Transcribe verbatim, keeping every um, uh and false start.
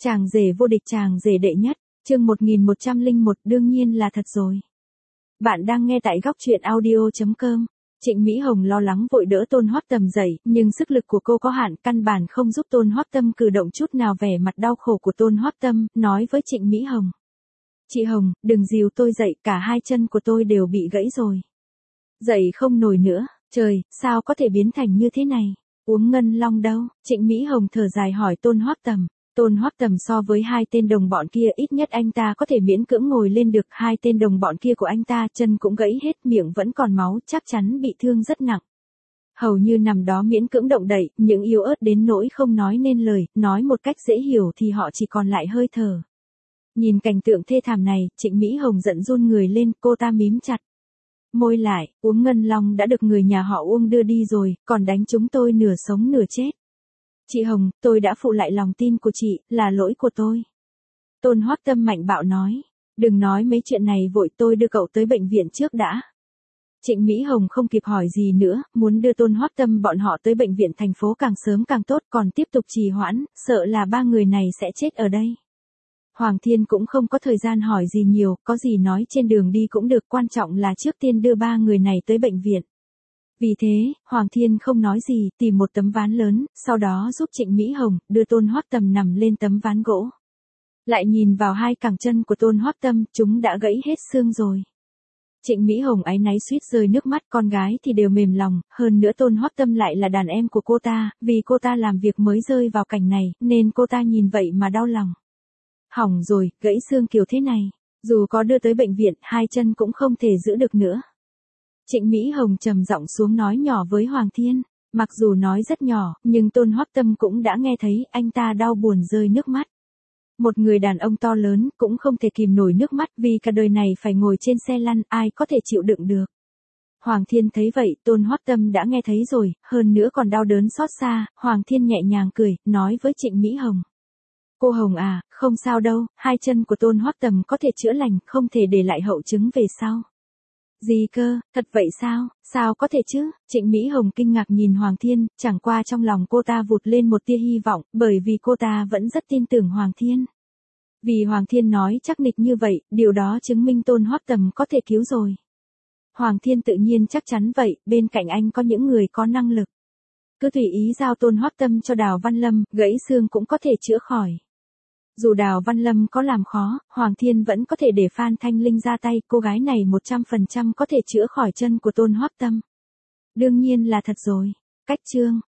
Chàng rể vô địch, chàng rể đệ nhất, chương một nghìn một trăm lẻ một, đương nhiên là thật rồi. Bạn đang nghe tại góc truyện audio chấm com. Trịnh Mỹ Hồng lo lắng vội đỡ Tôn Hoắc Tầm dậy, nhưng sức lực của cô có hạn, căn bản không giúp Tôn Hoắc Tầm cử động chút nào. Vẻ mặt đau khổ của Tôn Hoắc Tầm nói với Trịnh Mỹ Hồng: "Chị Hồng, đừng dìu tôi dậy, cả hai chân của tôi đều bị gãy rồi. Dậy không nổi nữa, trời, sao có thể biến thành như thế này? Uống ngân long đâu?" Trịnh Mỹ Hồng thở dài hỏi Tôn Hoắc Tầm. Tôn Hoắc Tầm so với hai tên đồng bọn kia, ít nhất anh ta có thể miễn cưỡng ngồi lên được. Hai tên đồng bọn kia của anh ta chân cũng gãy hết, miệng vẫn còn máu, chắc chắn bị thương rất nặng. Hầu như nằm đó miễn cưỡng động đậy, những yếu ớt đến nỗi không nói nên lời, nói một cách dễ hiểu thì họ chỉ còn lại hơi thở. Nhìn cảnh tượng thê thảm này, Trịnh Mỹ Hồng giận run người lên, cô ta mím chặt môi lại, uống ngân long đã được người nhà họ Uông đưa đi rồi, còn đánh chúng tôi nửa sống nửa chết. "Chị Hồng, tôi đã phụ lại lòng tin của chị, là lỗi của tôi." Tôn Hoắc Tầm mạnh bạo nói. "Đừng nói mấy chuyện này vội, tôi đưa cậu tới bệnh viện trước đã." Trịnh Mỹ Hồng không kịp hỏi gì nữa, muốn đưa Tôn Hoắc Tầm bọn họ tới bệnh viện thành phố càng sớm càng tốt, còn tiếp tục trì hoãn, sợ là ba người này sẽ chết ở đây. Hoàng Thiên cũng không có thời gian hỏi gì nhiều, có gì nói trên đường đi cũng được, quan trọng là trước tiên đưa ba người này tới bệnh viện. Vì thế, Hoàng Thiên không nói gì, tìm một tấm ván lớn, sau đó giúp Trịnh Mỹ Hồng đưa Tôn Hoắc Tầm nằm lên tấm ván gỗ. Lại nhìn vào hai cẳng chân của Tôn Hoắc Tầm, chúng đã gãy hết xương rồi. Trịnh Mỹ Hồng áy náy suýt rơi nước mắt, con gái thì đều mềm lòng, hơn nữa Tôn Hoắc Tầm lại là đàn em của cô ta, vì cô ta làm việc mới rơi vào cảnh này, nên cô ta nhìn vậy mà đau lòng. Hỏng rồi, gãy xương kiểu thế này, dù có đưa tới bệnh viện, hai chân cũng không thể giữ được nữa. Trịnh Mỹ Hồng trầm giọng xuống nói nhỏ với Hoàng Thiên, mặc dù nói rất nhỏ, nhưng Tôn Hoắc Tầm cũng đã nghe thấy, anh ta đau buồn rơi nước mắt. Một người đàn ông to lớn cũng không thể kìm nổi nước mắt, vì cả đời này phải ngồi trên xe lăn, ai có thể chịu đựng được. Hoàng Thiên thấy vậy, Tôn Hoắc Tầm đã nghe thấy rồi, hơn nữa còn đau đớn xót xa, Hoàng Thiên nhẹ nhàng cười, nói với Trịnh Mỹ Hồng: "Cô Hồng à, không sao đâu, hai chân của Tôn Hoắc Tầm có thể chữa lành, không thể để lại hậu chứng về sau." "Gì cơ, thật vậy sao, sao có thể chứ?" Trịnh Mỹ Hồng kinh ngạc nhìn Hoàng Thiên, chẳng qua trong lòng cô ta vụt lên một tia hy vọng, bởi vì cô ta vẫn rất tin tưởng Hoàng Thiên. Vì Hoàng Thiên nói chắc nịch như vậy, điều đó chứng minh Tôn Hoắc Tầm có thể cứu rồi. Hoàng Thiên tự nhiên chắc chắn vậy, bên cạnh anh có những người có năng lực. Cứ tùy ý giao Tôn Hoắc Tầm cho Đào Văn Lâm, gãy xương cũng có thể chữa khỏi. Dù Đào Văn Lâm có làm khó, Hoàng Thiên vẫn có thể để Phan Thanh Linh ra tay, cô gái này một trăm phần trăm có thể chữa khỏi chân của Tôn Hoắc Tầm. Đương nhiên là thật rồi. Cách chương